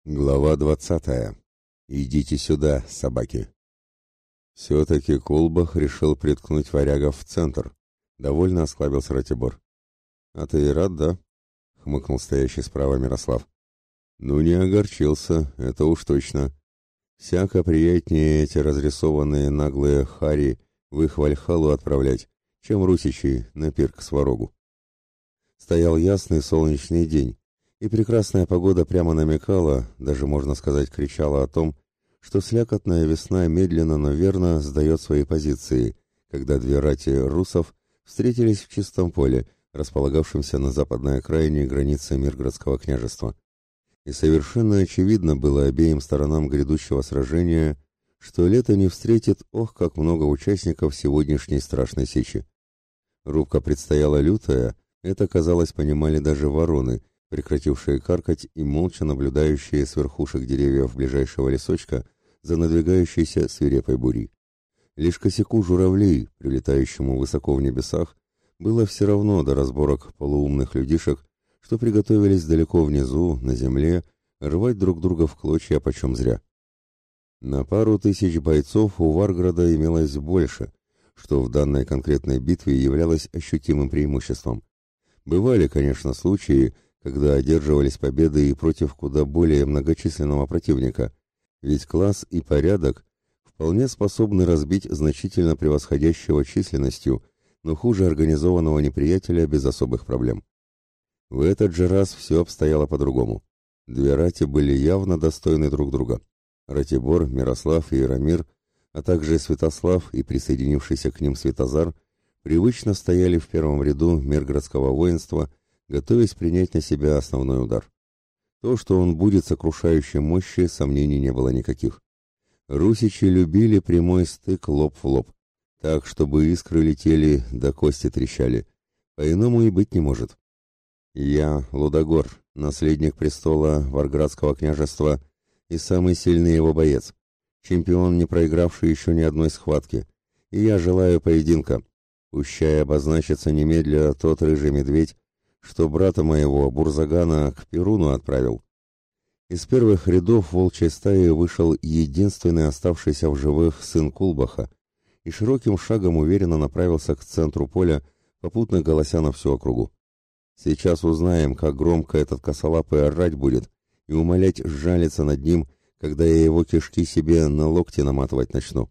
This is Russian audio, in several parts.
Глава 20. Идите сюда, собаки. Все-таки Кулбах решил приткнуть варягов в центр. Довольно осклабился Ратибор. А ты и рад, да? Хмыкнул стоящий справа Мирослав. Ну не огорчился, это уж точно. Всяко приятнее эти разрисованные наглые хари в их вальхалу отправлять, чем русичей на пир к сварогу. Стоял ясный солнечный день. И прекрасная погода прямо намекала, даже можно сказать кричала о том, что слякотная весна медленно, но верно сдает свои позиции, когда две рати русов встретились в чистом поле, располагавшемся на западной окраине границы Миргородского княжества. И совершенно очевидно было обеим сторонам грядущего сражения, что лето не встретит, ох, как много участников сегодняшней страшной сечи. Рубка предстояла лютая, это, казалось, понимали даже вороны, прекратившие каркать и молча наблюдающие с верхушек деревьев ближайшего лесочка за надвигающейся свирепой бурей. Лишь косяку журавлей, прилетающему высоко в небесах, было все равно до разборок полуумных людишек, что приготовились далеко внизу, на земле, рвать друг друга в клочья почем зря. На пару тысяч бойцов у Варграда имелось больше, что в данной конкретной битве являлось ощутимым преимуществом. Бывали, конечно, случаи, когда одерживались победы и против куда более многочисленного противника, ведь класс и порядок вполне способны разбить значительно превосходящего численностью, но хуже организованного неприятеля без особых проблем. В этот же раз все обстояло по-другому. Две рати были явно достойны друг друга. Ратибор, Мирослав и Яромир, а также Святослав и присоединившийся к ним Святозар привычно стояли в первом ряду миргородского воинства, готовясь принять на себя основной удар. То, что он будет сокрушающей мощи, сомнений не было никаких. Русичи любили прямой стык лоб в лоб, так, чтобы искры летели, да кости трещали. По-иному и быть не может. Я, Лудогор, наследник престола Варградского княжества и самый сильный его боец, чемпион, не проигравший еще ни одной схватки, и я желаю поединка. Пущай обозначится немедля тот рыжий медведь, что брата моего Бурзагана к Перуну отправил. Из первых рядов волчьей стаи вышел единственный оставшийся в живых сын Кулбаха и широким шагом уверенно направился к центру поля, попутно голося на всю округу. Сейчас узнаем, как громко этот косолапый орать будет и умолять сжалиться над ним, когда я его кишки себе на локти наматывать начну.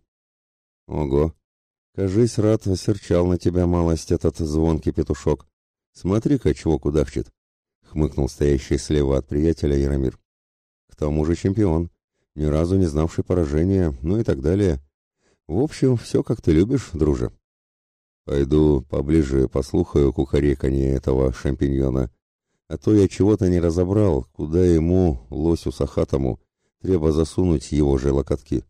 Ого! Кажись, рад осерчал на тебя малость этот звонкий петушок. Смотри-ка, чего кудахчет, хмыкнул стоящий слева от приятеля Яромир. К тому же чемпион, ни разу не знавший поражения, ну и так далее. В общем, все как ты любишь, друже. Пойду поближе послухаю кукареканье этого шампиньона, а то я чего-то не разобрал, куда ему, лосю сахатому, треба засунуть его же локотки.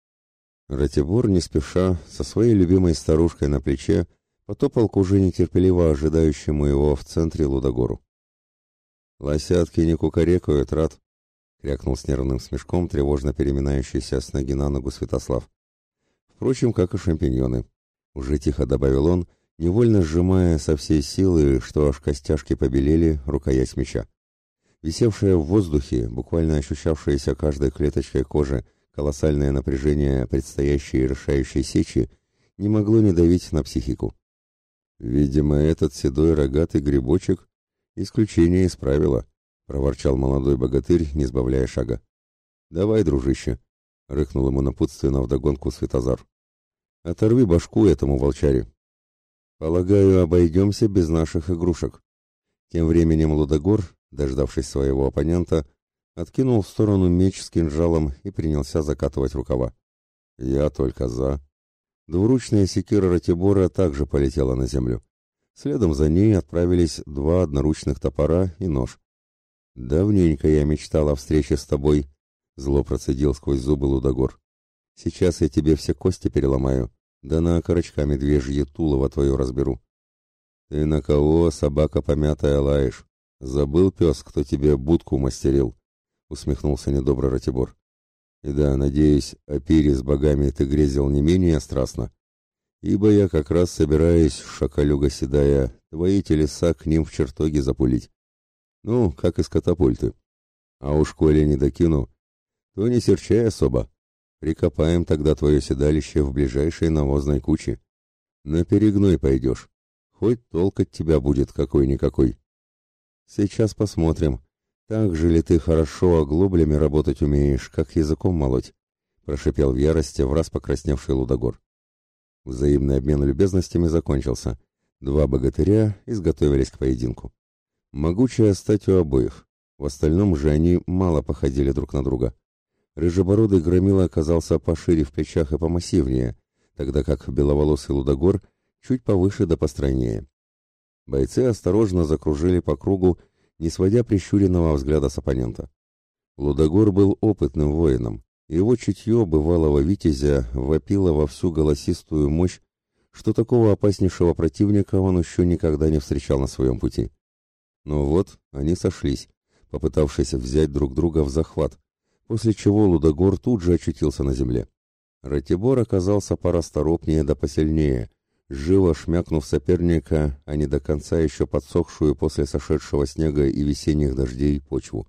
Ратибор, не спеша, со своей любимой старушкой на плече, потопал к уже нетерпеливо ожидающему его в центре Лудогору. «Лосятки не кукарекают, Рат!» — крякнул с нервным смешком тревожно переминающийся с ноги на ногу Святослав. «Впрочем, как и шампиньоны», — уже тихо добавил он, невольно сжимая со всей силы, что аж костяшки побелели, рукоять меча. Висевшее в воздухе, буквально ощущавшееся каждой клеточкой кожи, колоссальное напряжение предстоящей решающей сечи не могло не давить на психику. «Видимо, этот седой рогатый грибочек исключение из правила», — проворчал молодой богатырь, не сбавляя шага. «Давай, дружище», — рыкнул ему напутственно вдогонку Святозар. «Оторви башку этому волчаре». «Полагаю, обойдемся без наших игрушек». Тем временем Лудогор, дождавшись своего оппонента, откинул в сторону меч с кинжалом и принялся закатывать рукава. «Я только за». Двуручная секира Ратибора также полетела на землю. Следом за ней отправились два одноручных топора и нож. «Давненько я мечтал о встрече с тобой», — зло процедил сквозь зубы Лудогор. «Сейчас я тебе все кости переломаю, да на окорочка медвежье тулово твое разберу». «Ты на кого, собака помятая, лаешь? Забыл, пес, кто тебе будку мастерил?» — усмехнулся недобро Ратибор. «И да, надеюсь, о пире с богами ты грезил не менее страстно, ибо я как раз собираюсь, шакалюга седая, твои телеса к ним в чертоги запулить. Ну, как из катапульты. А уж коли не докину, то не серчай особо. Прикопаем тогда твое седалище в ближайшей навозной куче. На перегной пойдешь. Хоть толк от тебя будет какой-никакой. Сейчас посмотрим, так же ли ты хорошо оглоблями работать умеешь, как языком молоть, прошипел в ярости враз покрасневший Лудогор. Взаимный обмен любезностями закончился. Два богатыря изготовились к поединку. Могучая стать у обоих. В остальном же они мало походили друг на друга. Рыжебородый громила оказался пошире в плечах и помассивнее, тогда как беловолосый Лудогор чуть повыше да постройнее. Бойцы осторожно закружили по кругу, не сводя прищуренного взгляда с оппонента. Лудогор был опытным воином. Его чутье бывалого витязя вопило во всю голосистую мощь, что такого опаснейшего противника он еще никогда не встречал на своем пути. Но вот они сошлись, попытавшись взять друг друга в захват, после чего Лудогор тут же очутился на земле. Ратибор оказался порасторопнее да посильнее, живо шмякнув соперника, а не до конца еще подсохшую после сошедшего снега и весенних дождей почву.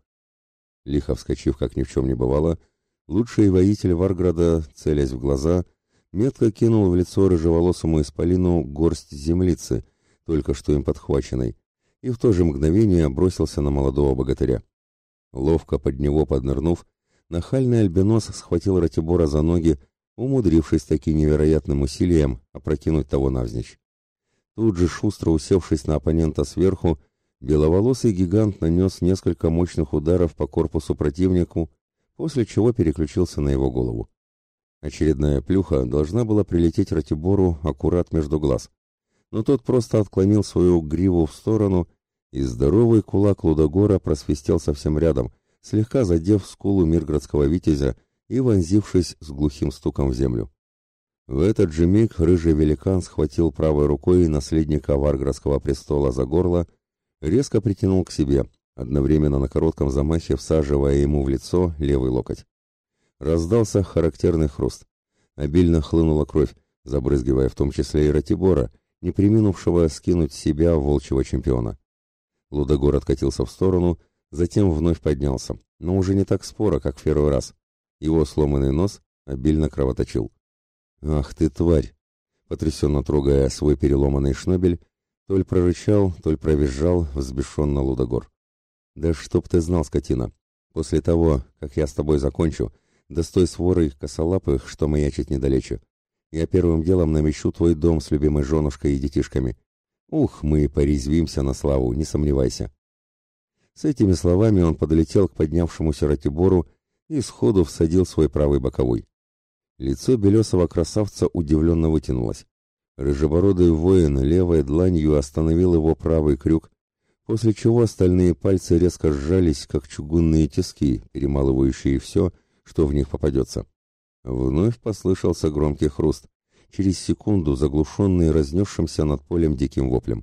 Лихо вскочив, как ни в чем не бывало, лучший воитель Варграда, целясь в глаза, метко кинул в лицо рыжеволосому исполину горсть землицы, только что им подхваченной, и в то же мгновение бросился на молодого богатыря. Ловко под него поднырнув, нахальный альбинос схватил Ратибора за ноги, умудрившись таки невероятным усилием опрокинуть того навзничь. Тут же, шустро усевшись на оппонента сверху, беловолосый гигант нанес несколько мощных ударов по корпусу противнику, после чего переключился на его голову. Очередная плюха должна была прилететь Ратибору аккурат между глаз, но тот просто отклонил свою гриву в сторону, и здоровый кулак Лудогора просвистел совсем рядом, слегка задев скулу мирградского витязя и вонзившись с глухим стуком в землю. В этот же миг рыжий великан схватил правой рукой наследника Варградского престола за горло, резко притянул к себе, одновременно на коротком замахе всаживая ему в лицо левый локоть. Раздался характерный хруст. Обильно хлынула кровь, забрызгивая в том числе и Ратибора, не преминувшего скинуть с себя волчьего чемпиона. Лудогор откатился в сторону, затем вновь поднялся, но уже не так споро, как в первый раз. Его сломанный нос обильно кровоточил. «Ах ты, тварь!» Потрясенно трогая свой переломанный шнобель, то ли прорычал, то ли провизжал взбешенно Лудогор. «Да чтоб ты знал, скотина! После того, как я с тобой закончу, да с той сворой косолапых, что маячит недалече, я первым делом намещу твой дом с любимой женушкой и детишками. Ух, мы порезвимся на славу, не сомневайся!» С этими словами он подлетел к поднявшемуся Ратибору и сходу всадил свой правый боковой. Лицо белесого красавца удивленно вытянулось. Рыжебородый воин левой дланью остановил его правый крюк, после чего остальные пальцы резко сжались, как чугунные тиски, перемалывающие все, что в них попадется. Вновь послышался громкий хруст, через секунду заглушенный разнесшимся над полем диким воплем.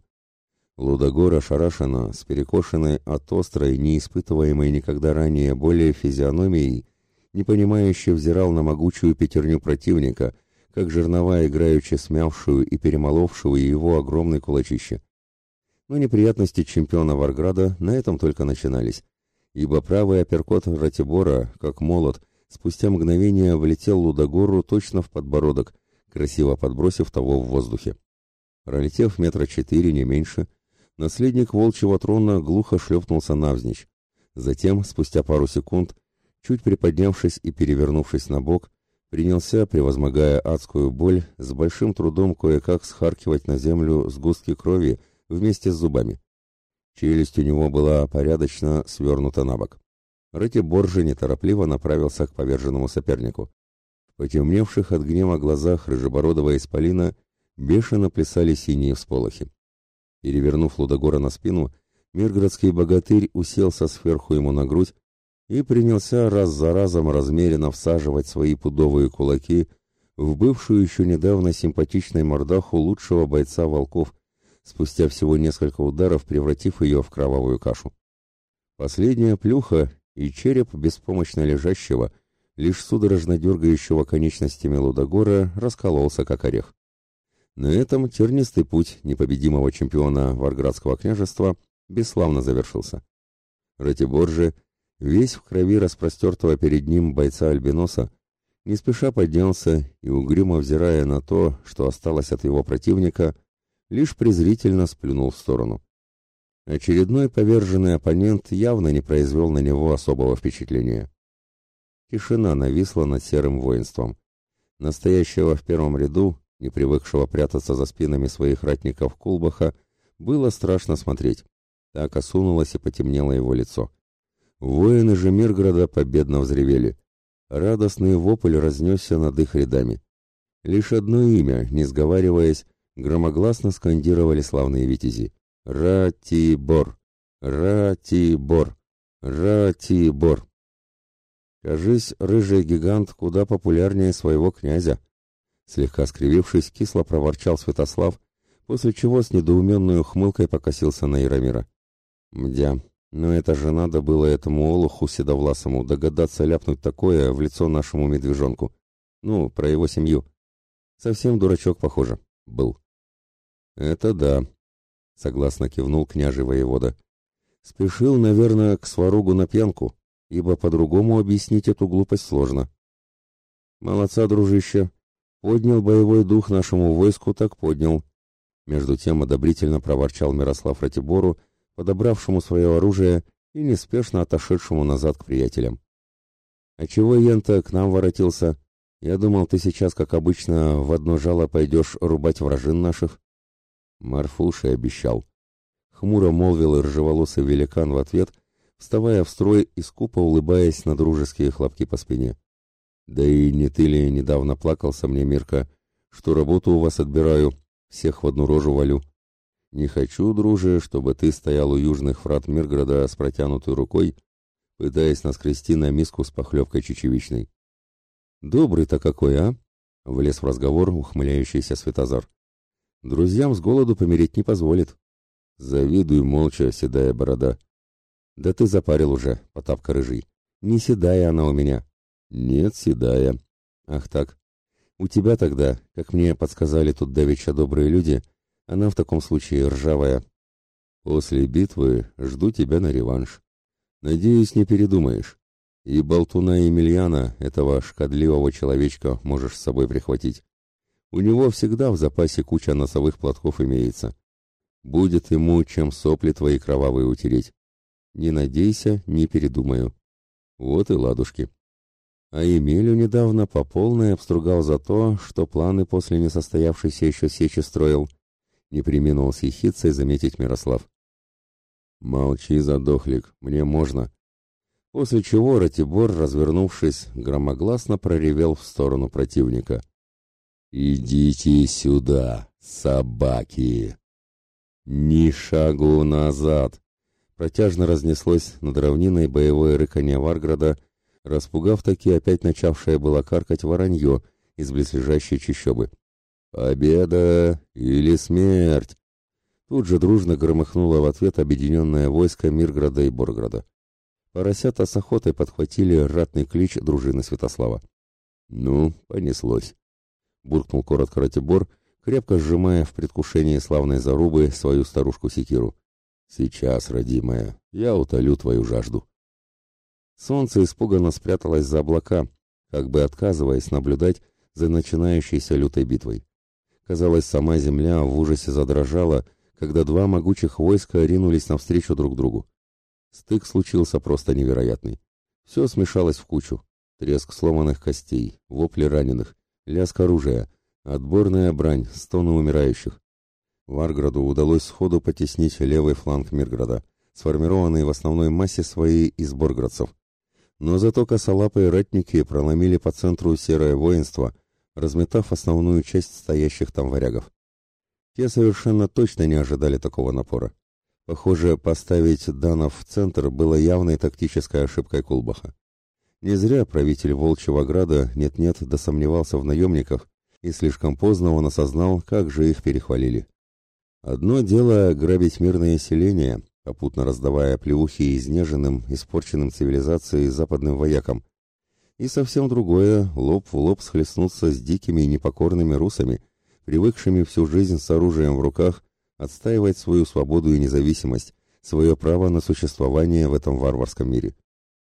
Лудогор ошарашенно, с перекошенной от острой, не испытываемой никогда ранее боли физиономией, непонимающе взирал на могучую пятерню противника, как жернова, играючи смявшую и перемоловшую его огромной кулачище. Но неприятности чемпиона Варграда на этом только начинались, ибо правый апперкот Ратибора, как молот, спустя мгновение влетел Лудогору точно в подбородок, красиво подбросив того в воздухе. Пролетев 4 метра, не меньше, наследник волчьего трона глухо шлепнулся навзничь. Затем, спустя пару секунд, чуть приподнявшись и перевернувшись на бок, принялся, превозмогая адскую боль, с большим трудом кое-как схаркивать на землю сгустки крови вместе с зубами. Челюсть у него была порядочно свернута на бок. Ратибор же неторопливо направился к поверженному сопернику. В потемневших от гнева глазах рыжебородого исполина бешено плясали синие всполохи. Перевернув Лудогора на спину, мирградский богатырь уселся сверху ему на грудь и принялся раз за разом размеренно всаживать свои пудовые кулаки в бывшую еще недавно симпатичной мордаху лучшего бойца волков, спустя всего несколько ударов превратив ее в кровавую кашу. Последняя плюха и череп беспомощно лежащего, лишь судорожно дергающего конечностями Лудогора, раскололся как орех. На этом тернистый путь непобедимого чемпиона Варградского княжества бесславно завершился. Ратибор же, весь в крови распростертого перед ним бойца-альбиноса, не спеша поднялся и, угрюмо взирая на то, что осталось от его противника, лишь презрительно сплюнул в сторону. Очередной поверженный оппонент явно не произвел на него особого впечатления. Тишина нависла над серым воинством. Настоящего в первом ряду, не привыкшего прятаться за спинами своих ратников Кулбаха, было страшно смотреть. Так осунулось и потемнело его лицо. Воины же Мирграда победно взревели. Радостный вопль разнесся над их рядами. Лишь одно имя, не сговариваясь, громогласно скандировали славные витязи. «Ратибор! Ратибор! Ратибор!» Кажись, рыжий гигант куда популярнее своего князя. Слегка скривившись, кисло проворчал Святослав, после чего с недоуменной ухмылкой покосился на Яромира. Мдя, но это же надо было этому олуху седовласому догадаться ляпнуть такое в лицо нашему медвежонку. Ну, про его семью. Совсем дурачок, похоже, был. Это да, согласно кивнул княжий воевода. Спешил, наверное, к сваругу на пьянку, ибо по-другому объяснить эту глупость сложно. Молодца, дружище. Поднял боевой дух нашему войску, так поднял. Между тем одобрительно проворчал Мирослав Ратибору, подобравшему свое оружие и неспешно отошедшему назад к приятелям. «А чего Янта к нам воротился? Я думал, ты сейчас, как обычно, в одно жало пойдешь рубать вражин наших». Марфуши обещал. Хмуро молвил и рыжеволосый великан в ответ, вставая в строй и скупо улыбаясь на дружеские хлопки по спине. «Да и не ты ли недавно плакался мне, Мирка, что работу у вас отбираю, всех в одну рожу валю? Не хочу, друже, чтобы ты стоял у южных врат Мирграда с протянутой рукой, пытаясь наскрести на миску с похлебкой чечевичной». «Добрый-то какой, а?» — влез в разговор ухмыляющийся Святозар. «Друзьям с голоду помереть не позволит». «Завидуй молча, седая борода». «Да ты запарил уже, Потапка рыжий. Не седая она у меня». «Нет, седая». «Ах так. У тебя тогда, как мне подсказали тут давеча добрые люди, она в таком случае ржавая. После битвы жду тебя на реванш. Надеюсь, не передумаешь. И болтуна Емельяна, этого шкодливого человечка, можешь с собой прихватить. У него всегда в запасе куча носовых платков имеется. Будет ему чем сопли твои кровавые утереть. Не надейся, не передумаю». Вот и ладушки. А Емелю недавно по полной обстругал за то, что планы после несостоявшейся еще сечи строил. Не преминул с ехидцей заметить Мирослав. «Молчи, задохлик, мне можно». После чего Ратибор, развернувшись, громогласно проревел в сторону противника. «Идите сюда, собаки!» «Ни шагу назад!» Протяжно разнеслось над равниной боевое рыканье Варграда, распугав таки опять начавшее было каркать воронье из близлежащей чащобы. «Победа или смерть!» Тут же дружно громыхнуло в ответ объединенное войско Мирграда и Борграда. Поросята с охотой подхватили ратный клич дружины Святослава. «Ну, понеслось», — буркнул коротко Ратибор, крепко сжимая в предвкушении славной зарубы свою старушку-секиру. «Сейчас, родимая, я утолю твою жажду». Солнце испуганно спряталось за облака, как бы отказываясь наблюдать за начинающейся лютой битвой. Казалось, сама земля в ужасе задрожала, когда два могучих войска ринулись навстречу друг другу. Стык случился просто невероятный. Все смешалось в кучу. Треск сломанных костей, вопли раненых, лязг оружия, отборная брань, стоны умирающих. Варграду удалось сходу потеснить левый фланг Мирграда, сформированный в основной массе своей из борградцев. Но зато косолапые ратники проломили по центру серое воинство, разметав основную часть стоящих там варягов. Те совершенно точно не ожидали такого напора. Похоже, поставить данов в центр было явной тактической ошибкой Кулбаха. Не зря правитель Волчьего Града нет-нет досомневался в наемниках, и слишком поздно он осознал, как же их перехвалили. Одно дело грабить мирные селения, попутно раздавая плевухи изнеженным, испорченным цивилизацией западным воякам, и совсем другое — лоб в лоб схлестнуться с дикими и непокорными русами, привыкшими всю жизнь с оружием в руках отстаивать свою свободу и независимость, свое право на существование в этом варварском мире.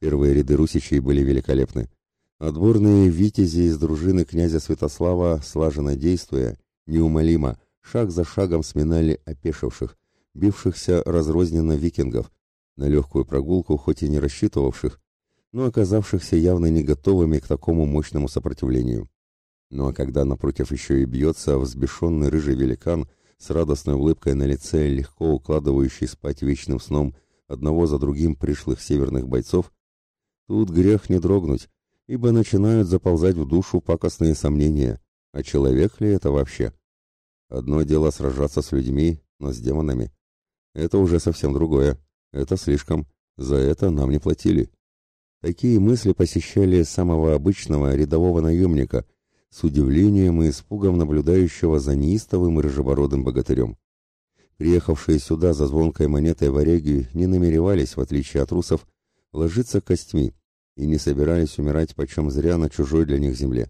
Первые ряды русичей были великолепны. Отборные витязи из дружины князя Святослава, слаженно действуя, неумолимо, шаг за шагом сминали опешивших, бившихся разрозненно викингов, на легкую прогулку хоть и не рассчитывавших, но оказавшихся явно не готовыми к такому мощному сопротивлению. Ну а когда напротив еще и бьется взбешенный рыжий великан с радостной улыбкой на лице, легко укладывающий спать вечным сном одного за другим пришлых северных бойцов, тут грех не дрогнуть, ибо начинают заползать в душу пакостные сомнения, а человек ли это вообще? Одно дело сражаться с людьми, но с демонами. Это уже совсем другое. Это слишком. За это нам не платили. Такие мысли посещали самого обычного рядового наемника, с удивлением и испугом наблюдающего за неистовым и рыжебородым богатырем. Приехавшие сюда за звонкой монетой варяги не намеревались, в отличие от русов, ложиться костьми и не собирались умирать почем зря на чужой для них земле.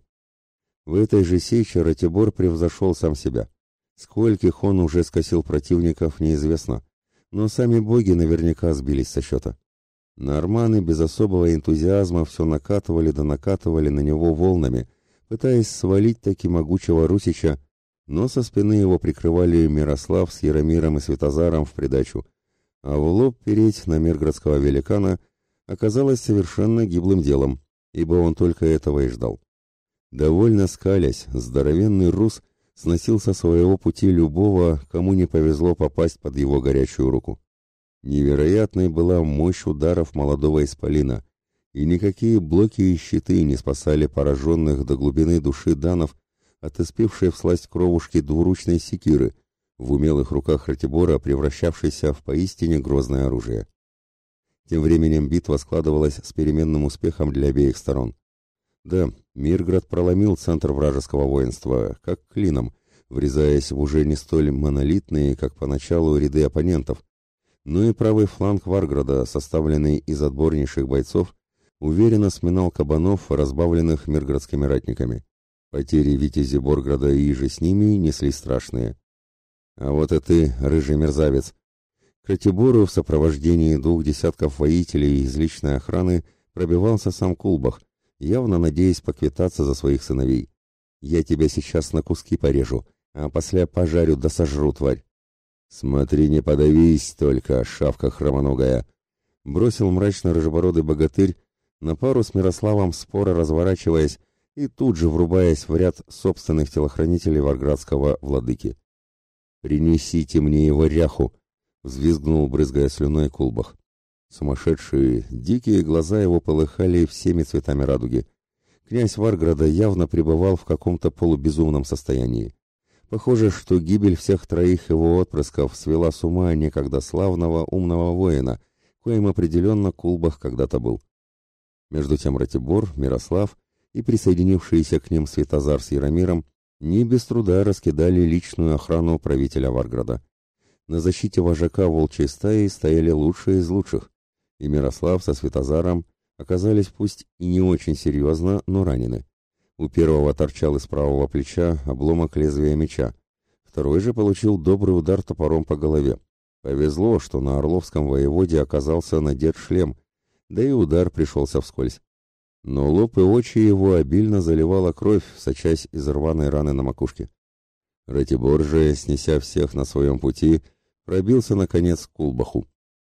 В этой же сече Ратибор превзошел сам себя. Скольких он уже скосил противников, неизвестно, но сами боги наверняка сбились со счета. Норманы без особого энтузиазма все накатывали да накатывали на него волнами, пытаясь свалить таки могучего русича, но со спины его прикрывали Мирослав с Яромиром и Святозаром в придачу, а в лоб переть на миргородского великана оказалось совершенно гиблым делом, ибо он только этого и ждал. Довольно скалясь, здоровенный рус сносил со своего пути любого, кому не повезло попасть под его горячую руку. Невероятной была мощь ударов молодого исполина, и никакие блоки и щиты не спасали пораженных до глубины души данов от испившей всласть кровушки двуручной секиры, в умелых руках Ратибора превращавшейся в поистине грозное оружие. Тем временем битва складывалась с переменным успехом для обеих сторон. Да, Мирград проломил центр вражеского воинства, как клином, врезаясь в уже не столь монолитные, как поначалу, ряды оппонентов, но и правый фланг Варграда, составленный из отборнейших бойцов, уверенно сминал кабанов, разбавленных мирградскими ратниками. Потери витязи Борграда и иже с ними несли страшные. А вот и ты, рыжий мерзавец! К Ратибору в сопровождении 2 десятков воителей из личной охраны пробивался сам Кулбах, явно надеясь поквитаться за своих сыновей. «Я тебя сейчас на куски порежу, а после пожарю да сожру, тварь!» «Смотри, не подавись только, шавка хромоногая!» Бросил мрачно рыжебородый богатырь, на пару с Мирославом споро разворачиваясь и тут же врубаясь в ряд собственных телохранителей варградского владыки. «Принесите мне его ряху!» — взвизгнул, брызгая слюной, Кулбах. Сумасшедшие, дикие глаза его полыхали всеми цветами радуги. Князь Варграда явно пребывал в каком-то полубезумном состоянии. Похоже, что гибель всех 3 его отпрысков свела с ума некогда славного умного воина, коим определенно Кулбах когда-то был. Между тем Ратибор, Мирослав и присоединившиеся к ним Святозар с Яромиром не без труда раскидали личную охрану правителя Варграда. На защите вожака волчьей стаи стояли лучшие из лучших, и Мирослав со Святозаром оказались пусть и не очень серьезно, но ранены. У первого торчал из правого плеча обломок лезвия меча, второй же получил добрый удар топором по голове. Повезло, что на Орловском воеводе оказался надет шлем, да и удар пришелся вскользь. Но лоб и очи его обильно заливала кровь, сочась из рваной раны на макушке. Ратибор же, снеся всех на своем пути, пробился, наконец, к Кулбаху.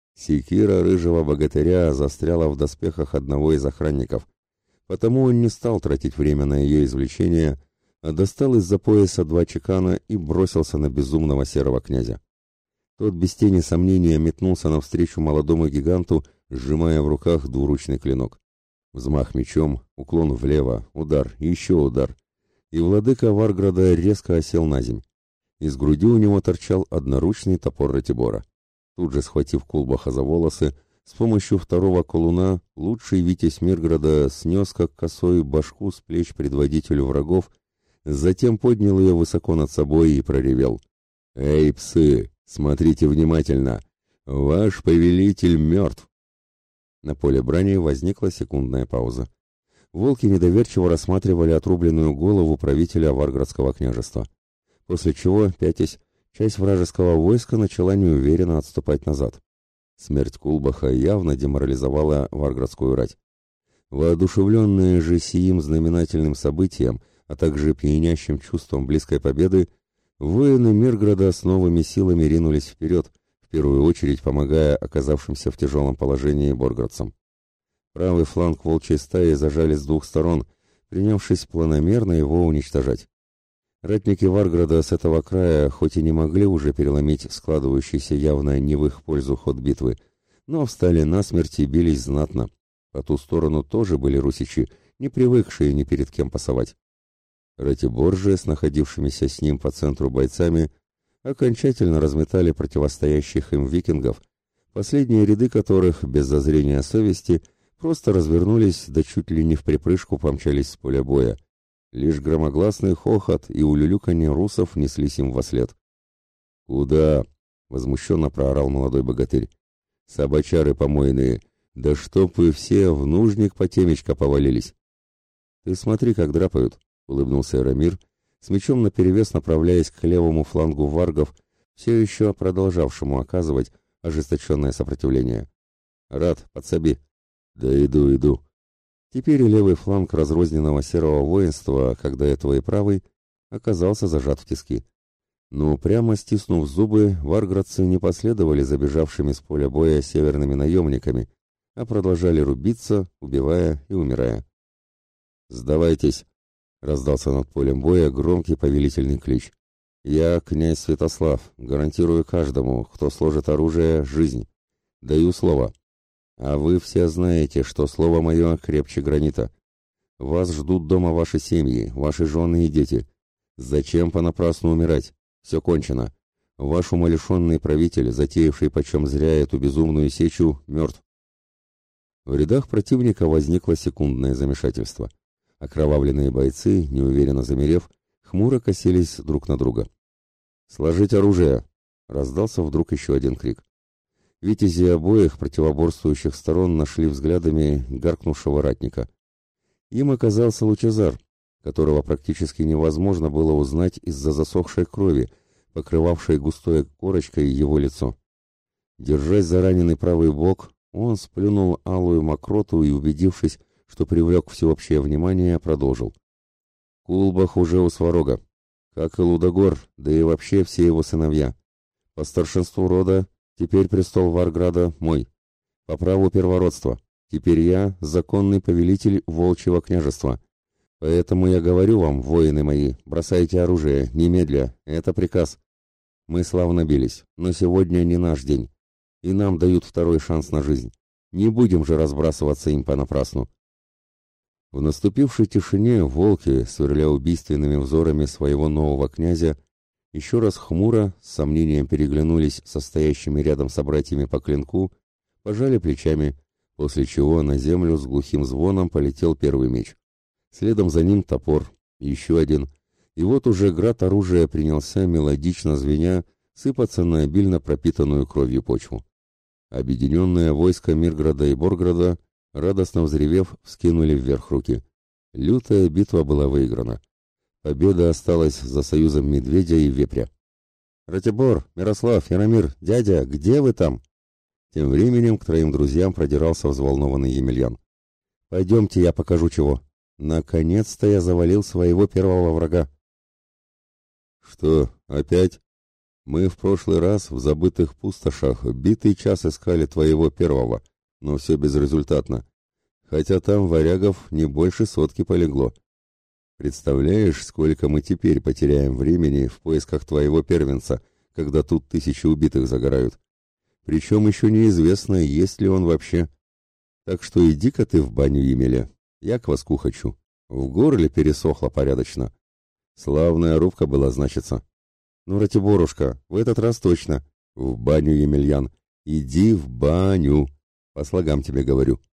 Секира рыжего богатыря застряла в доспехах одного из охранников, потому он не стал тратить время на ее извлечение, а достал из-за пояса 2 чекана и бросился на безумного серого князя. Тот без тени сомнения метнулся навстречу молодому гиганту, сжимая в руках двуручный клинок. Взмах мечом, уклон влево, удар, еще удар, и владыка Варграда резко осел на земь. Из груди у него торчал одноручный топор Ратибора. Тут же, схватив Кулбаха за волосы, с помощью второго колуна лучший витязь Мирграда снес как косой башку с плеч предводителю врагов, затем поднял ее высоко над собой и проревел: «Эй, псы, смотрите внимательно! Ваш повелитель мертв!» На поле брани возникла секундная пауза. Волки недоверчиво рассматривали отрубленную голову правителя Варградского княжества. После чего, пятясь, часть вражеского войска начала неуверенно отступать назад. Смерть Кулбаха явно деморализовала варградскую рать. Воодушевленные же сим знаменательным событием, а также пьянящим чувством близкой победы, воины Мирграда с новыми силами ринулись вперед, в первую очередь помогая оказавшимся в тяжелом положении борградцам. Правый фланг волчьей стаи зажали с двух сторон, принявшись планомерно его уничтожать. Ратники Варграда с этого края хоть и не могли уже переломить складывающийся явно не в их пользу ход битвы, но встали насмерть и бились знатно. По ту сторону тоже были русичи, не привыкшие ни перед кем пасовать. Ратибор же с находившимися с ним по центру бойцами окончательно разметали противостоящих им викингов, последние ряды которых, без зазрения совести, просто развернулись, да чуть ли не вприпрыжку помчались с поля боя. Лишь громогласный хохот и улюлюканье русов неслись им вслед. «Куда?» — возмущенно проорал молодой богатырь. «Собачары помойные! Да чтоб вы все в нужник по темечко повалились!» «Ты смотри, как драпают!» — улыбнулся Эрамир, с мечом наперевес направляясь к левому флангу варгов, все еще продолжавшему оказывать ожесточенное сопротивление. «Рад, подсоби!» «Да иду!» Теперь и левый фланг разрозненного серого воинства, как до этого и правый, оказался зажат в тиски. Но прямо стиснув зубы, варградцы не последовали забежавшими с поля боя северными наемниками, а продолжали рубиться, убивая и умирая. «Сдавайтесь!» — раздался над полем боя громкий повелительный клич. «Я, князь Святослав, гарантирую каждому, кто сложит оружие, жизнь. Даю слово. А вы все знаете, что слово мое крепче гранита. Вас ждут дома ваши семьи, ваши жены и дети. Зачем понапрасну умирать? Все кончено. Ваш умалишенный правитель, затеявший почем зря эту безумную сечу, мертв». В рядах противника возникло секундное замешательство. Окровавленные бойцы, неуверенно замерев, хмуро косились друг на друга. «Сложить оружие!» — раздался вдруг еще один крик. Витязи обоих противоборствующих сторон нашли взглядами гаркнувшего ратника. Им оказался Лучезар, которого практически невозможно было узнать из-за засохшей крови, покрывавшей густой корочкой его лицо. Держась за раненый правый бок, он сплюнул алую мокроту и, убедившись, что привлек всеобщее внимание, продолжил. «Кулбах уже у Сварога, как и Лудогор, да и вообще все его сыновья. По старшинству рода теперь престол Варграда мой. По праву первородства. Теперь я законный повелитель Волчьего княжества. Поэтому я говорю вам, воины мои, бросайте оружие, немедля, это приказ. Мы славно бились, но сегодня не наш день, и нам дают второй шанс на жизнь. Не будем же разбрасываться им понапрасну». В наступившей тишине волки, сверля убийственными взорами своего нового князя, еще раз хмуро, с сомнением переглянулись со стоящими рядом собратьями по клинку, пожали плечами, после чего на землю с глухим звоном полетел первый меч. Следом за ним топор, еще один, и вот уже град оружия принялся, мелодично звеня, сыпаться на обильно пропитанную кровью почву. Объединенное войско Мирграда и Борграда, радостно взревев, вскинули вверх руки. Лютая битва была выиграна. Победа осталась за союзом медведя и вепря. «Ратибор, Мирослав, Яромир, дядя, где вы там?» Тем временем к троим друзьям продирался взволнованный Емельян. «Пойдемте, я покажу чего. Наконец-то я завалил своего первого врага». «Что, опять? Мы в прошлый раз в забытых пустошах битый час искали твоего первого, но все безрезультатно. Хотя там варягов не больше 100 полегло. Представляешь, сколько мы теперь потеряем времени в поисках твоего первенца, когда тут 1000 убитых загорают. Причем еще неизвестно, есть ли он вообще. Так что иди-ка ты в баню, Емеля, я кваску хочу. В горле пересохло порядочно. Славная рубка была, значится. Ну, Ратиборушка, в этот раз точно. В баню, Емельян, иди в баню. По слогам тебе говорю».